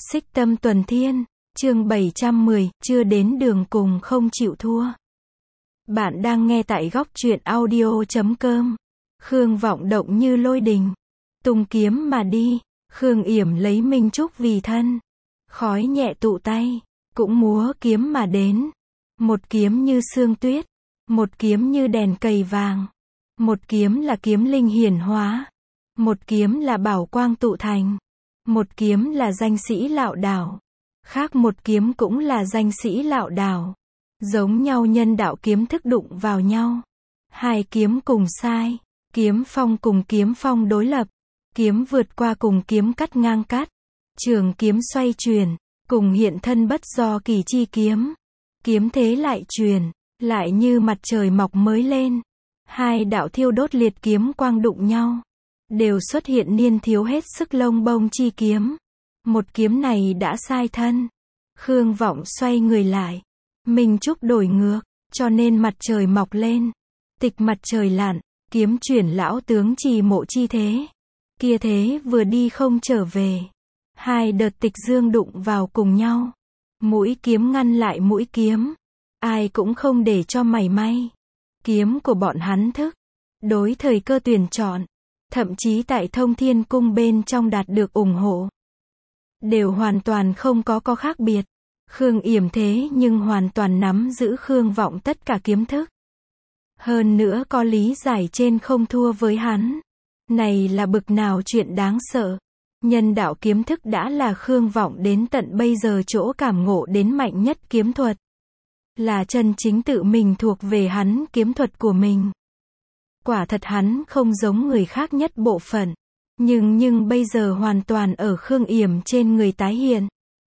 Xích Tâm Tuần Thiên, chương 710, chưa đến đường cùng không chịu thua. Bạn đang nghe tại góc truyện audio.com. Khương Vọng động như lôi đình, tung kiếm mà đi. Khương Yểm lấy Minh Trúc vì thân, khói nhẹ tụ tay, cũng múa kiếm mà đến. Một kiếm như sương tuyết, một kiếm như đèn cầy vàng, một kiếm là kiếm linh hiển hóa, một kiếm là bảo quang tụ thành, một kiếm là danh sĩ lạo đảo, khác một kiếm cũng là danh sĩ lạo đảo. Giống nhau nhân đạo kiếm thức đụng vào nhau. Hai kiếm cùng sai, kiếm phong cùng kiếm phong đối lập, kiếm vượt qua cùng kiếm cắt ngang cắt, trường kiếm xoay chuyển, cùng hiện thân bất do kỳ chi kiếm. Kiếm thế lại truyền, lại như mặt trời mọc mới lên. Hai đạo thiêu đốt liệt kiếm quang đụng nhau, đều xuất hiện niên thiếu hết sức lông bông chi kiếm. Một kiếm này đã sai thân. Khương Vọng xoay người lại, Minh Trúc đổi ngược, cho nên mặt trời mọc lên, tịch mặt trời lặn, kiếm chuyển lão tướng trì mộ chi thế. Kia thế vừa đi không trở về. Hai đợt tịch dương đụng vào cùng nhau, mũi kiếm ngăn lại mũi kiếm, ai cũng không để cho mảy may. Kiếm của bọn hắn thức, đối thời cơ tuyển chọn, thậm chí tại Thông Thiên Cung bên trong đạt được ủng hộ, đều hoàn toàn không có khác biệt. Khương Yểm thế nhưng hoàn toàn nắm giữ Khương Vọng tất cả kiếm thức. Hơn nữa có lý giải trên không thua với hắn. Này là bực nào chuyện đáng sợ. Nhân đạo kiếm thức đã là Khương Vọng đến tận bây giờ chỗ cảm ngộ đến mạnh nhất kiếm thuật. Là chân chính tự mình thuộc về hắn kiếm thuật của mình. Quả thật hắn không giống người khác nhất bộ phận. Nhưng bây giờ hoàn toàn ở Khương Yểm trên người tái hiện.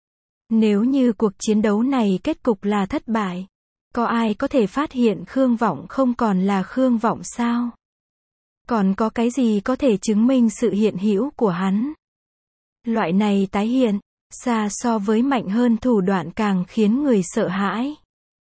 Nếu như cuộc chiến đấu này kết cục là thất bại, có ai có thể phát hiện Khương Vọng không còn là Khương Vọng sao? Còn có cái gì có thể chứng minh sự hiện hữu của hắn? Loại này tái hiện, xa so với mạnh hơn thủ đoạn càng khiến người sợ hãi.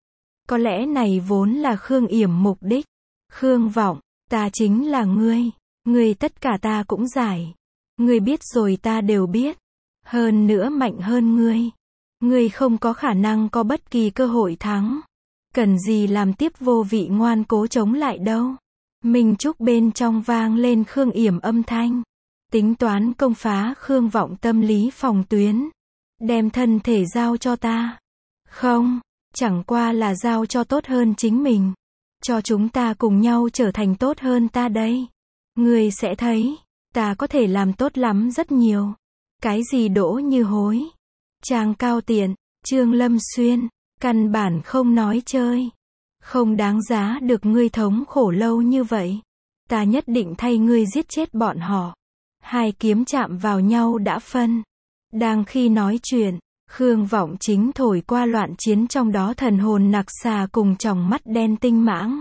Có lẽ này vốn là Khương Yểm mục đích. Khương Vọng, ta chính là ngươi tất cả ta cũng giải. Ngươi biết rồi ta đều biết. Hơn nữa mạnh hơn ngươi không có khả năng có bất kỳ cơ hội thắng. Cần gì làm tiếp vô vị ngoan cố chống lại đâu. Minh Trúc bên trong vang lên Khương Yểm âm thanh. Tính toán công phá Khương Vọng tâm lý phòng tuyến. Đem thân thể giao cho ta. Không, chẳng qua là giao cho tốt hơn chính mình. Cho chúng ta cùng nhau trở thành tốt hơn ta đây. Ngươi sẽ thấy, ta có thể làm tốt lắm rất nhiều. Cái gì đỗ như hối. Trang Cao Tiện, Trương Lâm Xuyên, căn bản không nói chơi. Không đáng giá được ngươi thống khổ lâu như vậy. Ta nhất định thay ngươi giết chết bọn họ. Hai kiếm chạm vào nhau đã phân. Đang khi nói chuyện, Khương Vọng chính thổi qua loạn chiến trong đó thần hồn nặc xà cùng tròng mắt đen tinh mãng.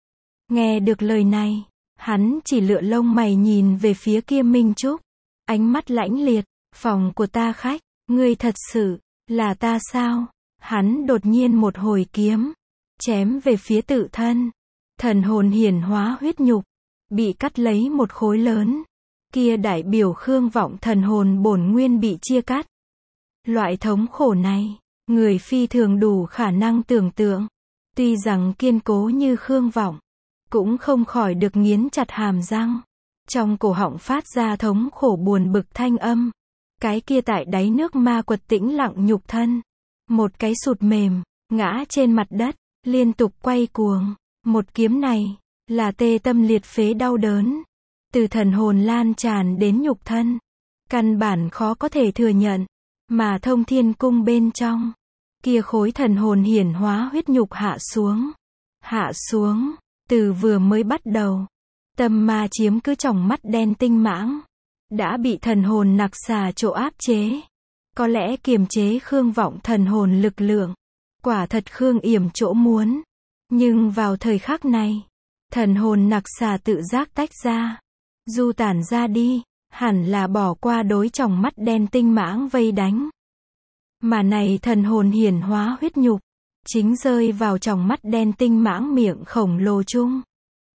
Nghe được lời này, hắn chỉ lựa lông mày nhìn về phía kia Minh Trúc. Ánh mắt lãnh liệt, phòng của ta khách, ngươi thật sự là ta sao? Hắn đột nhiên một hồi kiếm, chém về phía tự thân. Thần hồn hiển hóa huyết nhục, bị cắt lấy một khối lớn. Kia đại biểu Khương Vọng thần hồn bổn nguyên bị chia cắt. Loại thống khổ này, người phi thường đủ khả năng tưởng tượng. Tuy rằng kiên cố như Khương Vọng, cũng không khỏi được nghiến chặt hàm răng. Trong cổ họng phát ra thống khổ buồn bực thanh âm. Cái kia tại đáy nước ma quật tĩnh lặng nhục thân. Một cái sụt mềm, ngã trên mặt đất, liên tục quay cuồng. Một kiếm này, là tê tâm liệt phế đau đớn. Từ thần hồn lan tràn đến nhục thân. Căn bản khó có thể thừa nhận. Mà Thông Thiên Cung bên trong, kia khối thần hồn hiển hóa huyết nhục hạ xuống. Hạ xuống, từ vừa mới bắt đầu. Tâm ma chiếm cứ tròng mắt đen tinh mãng. Đã bị thần hồn nặc xà chỗ áp chế. Có lẽ kiềm chế Khương Vọng thần hồn lực lượng. Quả thật Khương Yểm chỗ muốn. Nhưng vào thời khắc này, thần hồn nặc xà tự giác tách ra. Du tản ra đi, hẳn là bỏ qua đối tròng mắt đen tinh mãng vây đánh. Mà này thần hồn hiển hóa huyết nhục, chính rơi vào tròng mắt đen tinh mãng miệng khổng lồ chung.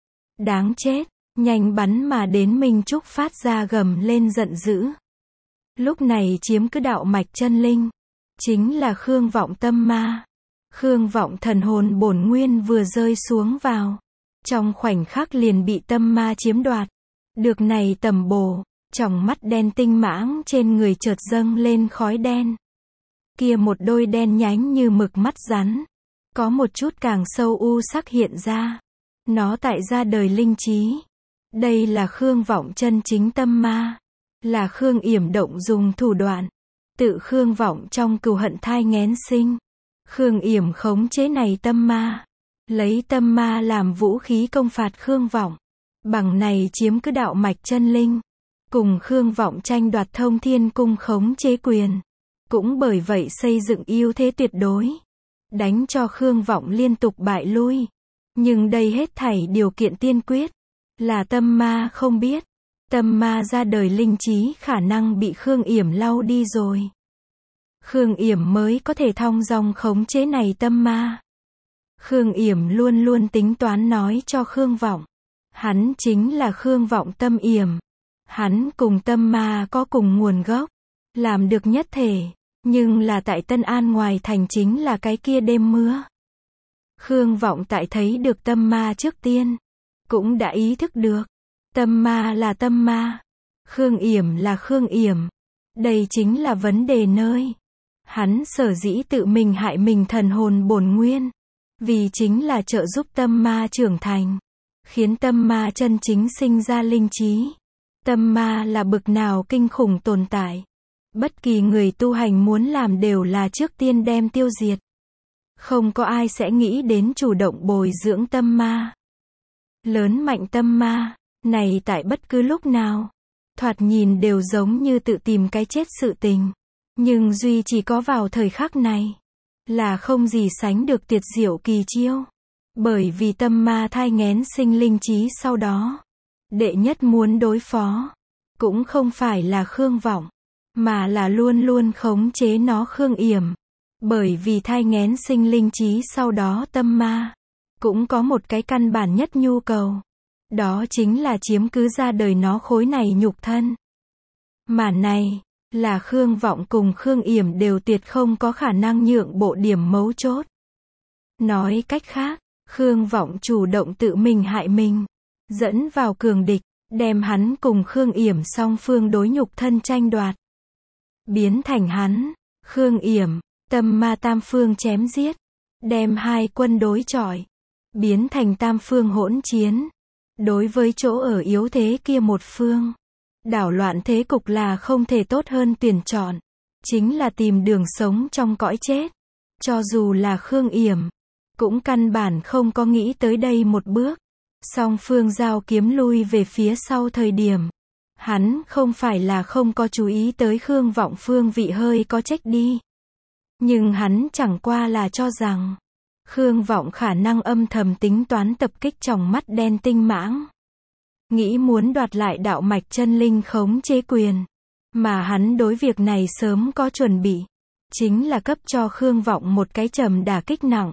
Đáng chết, nhanh bắn mà đến Minh Trúc phát ra gầm lên giận dữ. Lúc này chiếm cứ đạo mạch chân linh, chính là Khương Vọng tâm ma. Khương Vọng thần hồn bổn nguyên vừa rơi xuống vào, trong khoảnh khắc liền bị tâm ma chiếm đoạt. Được này tầm bổ, tròng mắt đen tinh mãng trên người chợt dâng lên khói đen. Kia một đôi đen nhánh như mực mắt rắn, có một chút càng sâu u sắc hiện ra. Nó tại ra đời linh trí. Đây là Khương Vọng chân chính tâm ma, là Khương Yểm động dùng thủ đoạn, tự Khương Vọng trong cừu hận thai nghén sinh. Khương Yểm khống chế này tâm ma, lấy tâm ma làm vũ khí công phạt Khương Vọng, bằng này chiếm cứ đạo mạch chân linh, cùng Khương Vọng tranh đoạt Thông Thiên Cung khống chế quyền, cũng bởi vậy xây dựng ưu thế tuyệt đối, đánh cho Khương Vọng liên tục bại lui. Nhưng đây hết thảy điều kiện tiên quyết là tâm ma không biết, tâm ma ra đời linh trí khả năng bị Khương Yểm lau đi rồi. Khương Yểm mới có thể thong dong khống chế này tâm ma. Khương Yểm luôn luôn tính toán nói cho Khương Vọng, hắn chính là Khương Vọng tâm Yểm. Hắn cùng tâm ma có cùng nguồn gốc, làm được nhất thể, nhưng là tại Tân An ngoài thành chính là cái kia đêm mưa. Khương Vọng tại thấy được tâm ma trước tiên, cũng đã ý thức được, tâm ma là tâm ma, Khương Yểm là Khương Yểm. Đây chính là vấn đề nơi. Hắn sở dĩ tự mình hại mình thần hồn bổn nguyên, vì chính là trợ giúp tâm ma trưởng thành, khiến tâm ma chân chính sinh ra linh trí. Tâm ma là bực nào kinh khủng tồn tại. Bất kỳ người tu hành muốn làm đều là trước tiên đem tiêu diệt. Không có ai sẽ nghĩ đến chủ động bồi dưỡng tâm ma. Lớn mạnh tâm ma, này tại bất cứ lúc nào, thoạt nhìn đều giống như tự tìm cái chết sự tình. Nhưng duy chỉ có vào thời khắc này, là không gì sánh được tuyệt diệu kỳ chiêu. Bởi vì tâm ma thai nghén sinh linh trí sau đó, đệ nhất muốn đối phó, cũng không phải là Khương Vọng, mà là luôn luôn khống chế nó Khương Yểm. Bởi vì thai nghén sinh linh trí sau đó tâm ma, cũng có một cái căn bản nhất nhu cầu. Đó chính là chiếm cứ ra đời nó khối này nhục thân. Mà này, là Khương Vọng cùng Khương Yểm đều tuyệt không có khả năng nhượng bộ điểm mấu chốt. Nói cách khác, Khương Vọng chủ động tự mình hại mình, dẫn vào cường địch, đem hắn cùng Khương Yểm song phương đối nhục thân tranh đoạt. Biến thành hắn, Khương Yểm, tâm ma tam phương chém giết, đem hai quân đối chọi, biến thành tam phương hỗn chiến. Đối với chỗ ở yếu thế kia một phương, đảo loạn thế cục là không thể tốt hơn tuyển chọn, chính là tìm đường sống trong cõi chết. Cho dù là Khương Yểm, cũng căn bản không có nghĩ tới đây một bước. Song phương giao kiếm lui về phía sau thời điểm, hắn không phải là không có chú ý tới Khương Vọng phương vị hơi có trách đi. Nhưng hắn chẳng qua là cho rằng, Khương Vọng khả năng âm thầm tính toán tập kích tròng mắt đen tinh mãng. Nghĩ muốn đoạt lại đạo mạch chân linh khống chế quyền. Mà hắn đối việc này sớm có chuẩn bị. Chính là cấp cho Khương Vọng một cái trầm đả kích nặng.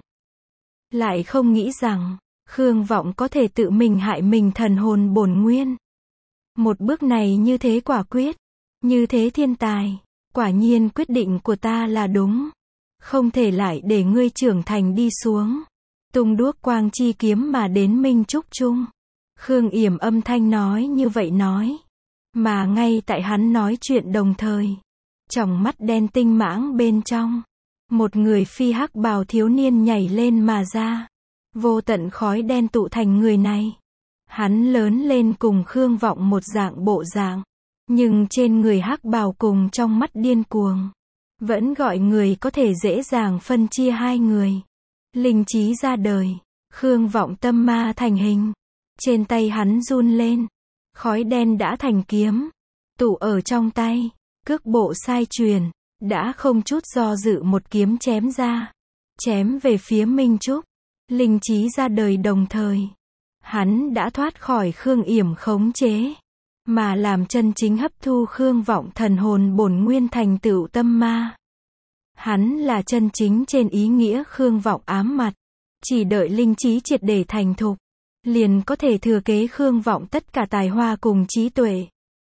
Lại không nghĩ rằng, Khương Vọng có thể tự mình hại mình thần hồn bổn nguyên. Một bước này như thế quả quyết, như thế thiên tài. Quả nhiên quyết định của ta là đúng. Không thể lại để ngươi trưởng thành đi xuống. Tung đuốc quang chi kiếm mà đến minh trúc chung. Khương Yểm âm thanh nói như vậy nói. Mà ngay tại hắn nói chuyện đồng thời, tròng mắt đen tinh mãng bên trong, một người phi hắc bào thiếu niên nhảy lên mà ra. Vô tận khói đen tụ thành người này. Hắn lớn lên cùng Khương Vọng một dạng bộ dạng, nhưng trên người hắc bào cùng trong mắt điên cuồng, vẫn gọi người có thể dễ dàng phân chia hai người. Linh trí ra đời, Khương Vọng tâm ma thành hình. Trên tay hắn run lên, khói đen đã thành kiếm, tụ ở trong tay, cước bộ sai truyền, đã không chút do dự một kiếm chém ra, chém về phía Minh Trúc. Linh trí ra đời đồng thời, hắn đã thoát khỏi Khương Yểm khống chế, mà làm chân chính hấp thu Khương Vọng thần hồn bổn nguyên thành tựu tâm ma. Hắn là chân chính trên ý nghĩa Khương Vọng ám mặt, chỉ đợi linh trí triệt để thành thục, liền có thể thừa kế Khương Vọng tất cả tài hoa cùng trí tuệ.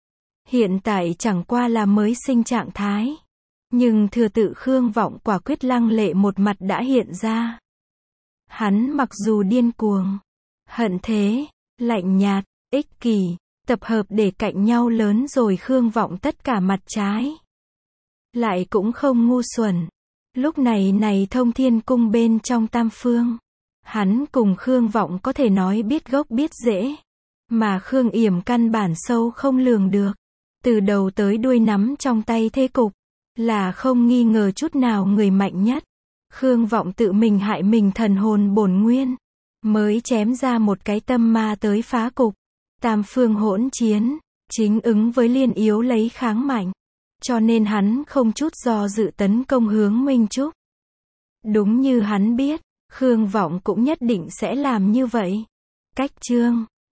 Hiện tại chẳng qua là mới sinh trạng thái. Nhưng thừa tự Khương Vọng quả quyết lăng lệ một mặt đã hiện ra. Hắn mặc dù điên cuồng, hận thế, lạnh nhạt, ích kỷ, tập hợp để cạnh nhau lớn rồi Khương Vọng tất cả mặt trái. Lại cũng không ngu xuẩn. Lúc này Thông Thiên Cung bên trong Tam Phương. Hắn cùng Khương Vọng có thể nói biết gốc biết rễ. Mà Khương Yểm căn bản sâu không lường được. Từ đầu tới đuôi nắm trong tay thế cục. Là không nghi ngờ chút nào người mạnh nhất. Khương Vọng tự mình hại mình thần hồn bổn nguyên. Mới chém ra một cái tâm ma tới phá cục. Tam phương hỗn chiến. Chính ứng với liên yếu lấy kháng mạnh. Cho nên hắn không chút do dự tấn công hướng Minh Trúc. Đúng như hắn biết, Khương Vọng cũng nhất định sẽ làm như vậy. Cách chương